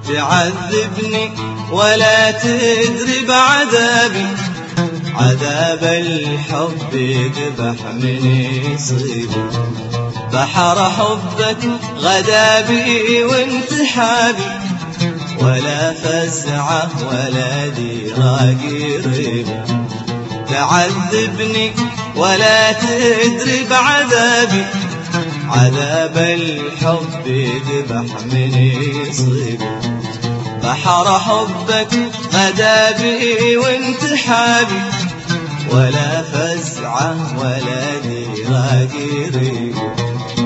تعذبني ولا تدري بعذابي، عذاب الحب يذبح من يصيبه. بحر حبك غدا بي وانتحابي، ولا فزعه ولا ديرة قريبه. تعذبني ولا تدري بعذابي، عذاب الحب يذبح من يصيبه. بحر حبك غدا بي وانتحابي، ولا فزعه ولا ديرة قريبه.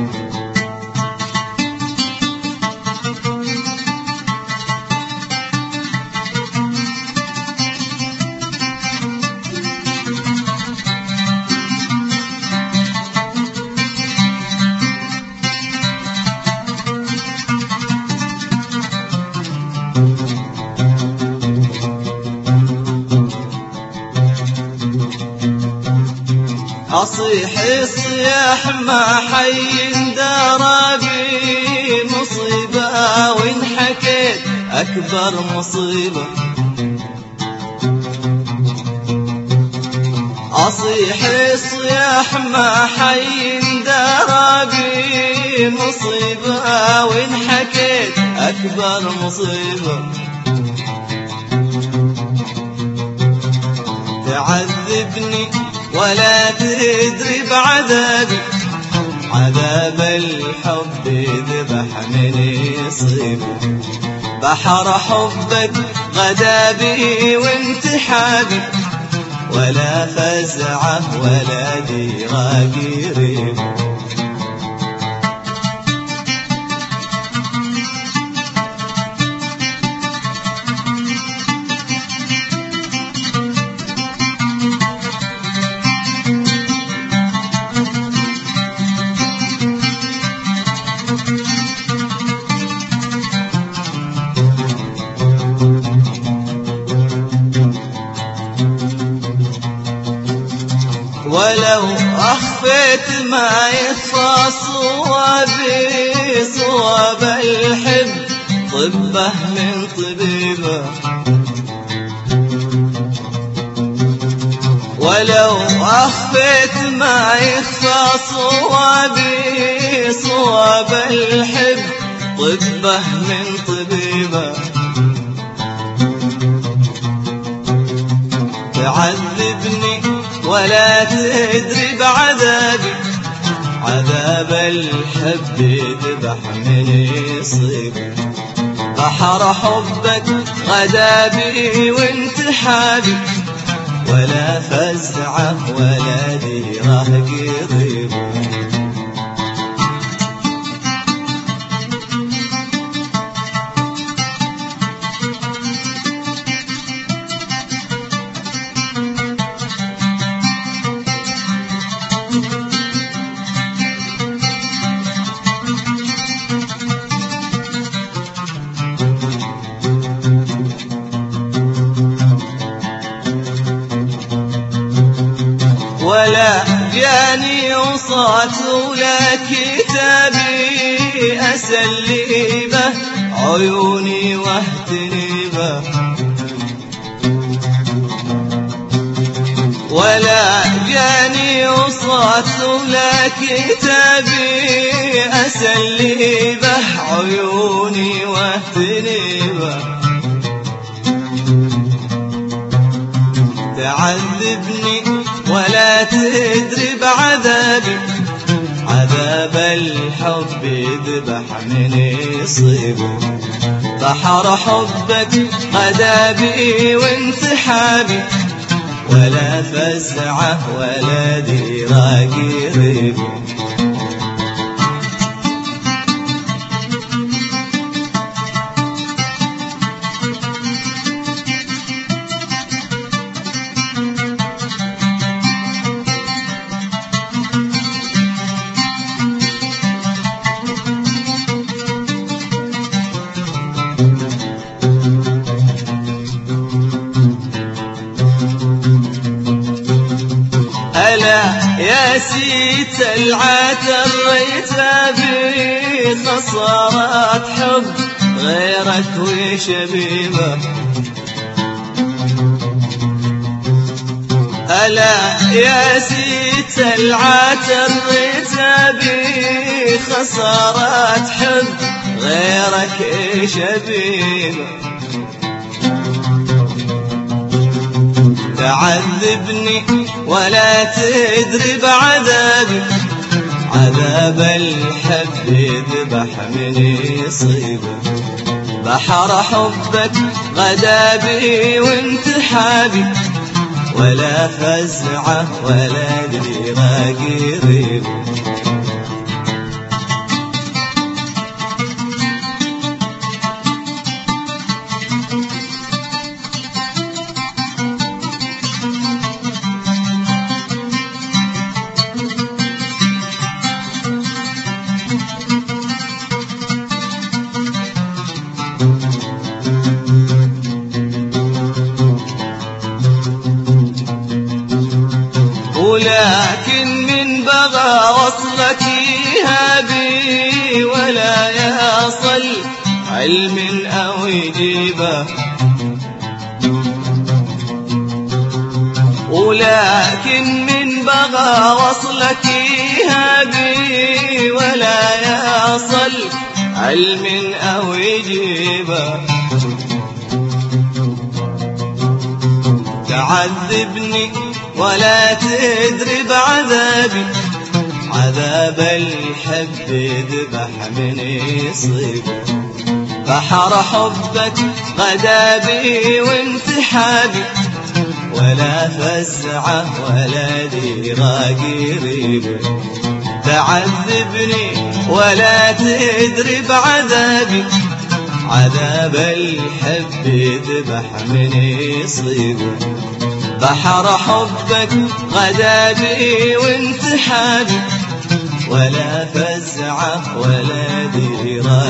أصيح الصياح ما حي درابي، مصيبة وإن حكيت أكبر مصيبة. أصيح الصياح ما حي درابي، مصيبة وإن حكيت أكبر مصيبة. تعذبني ولا تدري بعذابي، عذاب الحب يذبح من يصيبه. بحر حبك غدا بي وانتحابي، ولا فزعه ولا ديرة قريبه. ولو أخفيت ما يخفى صوابي، صواب الحب طبه من طبيبه. ولو أخفيت ما يخفى صوابي، صواب الحب طبه من طبيبه. تعذبني ولا تدري بعذابي، عذاب الحب يذبح من يصيبه. بحر حبك غدا بي وانتحابي، ولا فزعه ولا ديرة قريبه. ولا جاني وصات ولا كتابي، أسلي به عيوني واهتني به. ولا جاني وصات ولا كتابي، أسلي به عيوني واهتني به. تعذبني ولا تدري بعذابي، عذاب الحب يذبح من يصيبه. بحر حبك غدا بي وانتحابي، ولا فزعه ولا ديرة قريبه. ألا يا سيت العتر ريتابي، خسارات حب غيرك وشبيبه. ألا يا سيت العتر رتابي خسارات حب غيرك شبيبه. تعذبني ولا تدري بعذابي، عذاب الحب يذبح من يصيبه. بحر حبك غدا بي وانتحابي، ولا فزعه ولا دريغه قريبه. ولكن من بغى وصلك يهابي، ولا يصل علم أو يجيبه. ولكن من بغى وصلك يهابي، ولا يصل علم أو يجيبه. تعذبني ولا تدري بعذابي، عذاب الحب يذبح من يصيبه. بحر حبك غدا بي وانتحابي، ولا فزعه ولا دريغه قريبه. تعذبني ولا تدري بعذابي، عذاب الحب يذبح من يصيبه. بحر حبك غدا بي وانتحابي، ولا فزعه ولا دريغه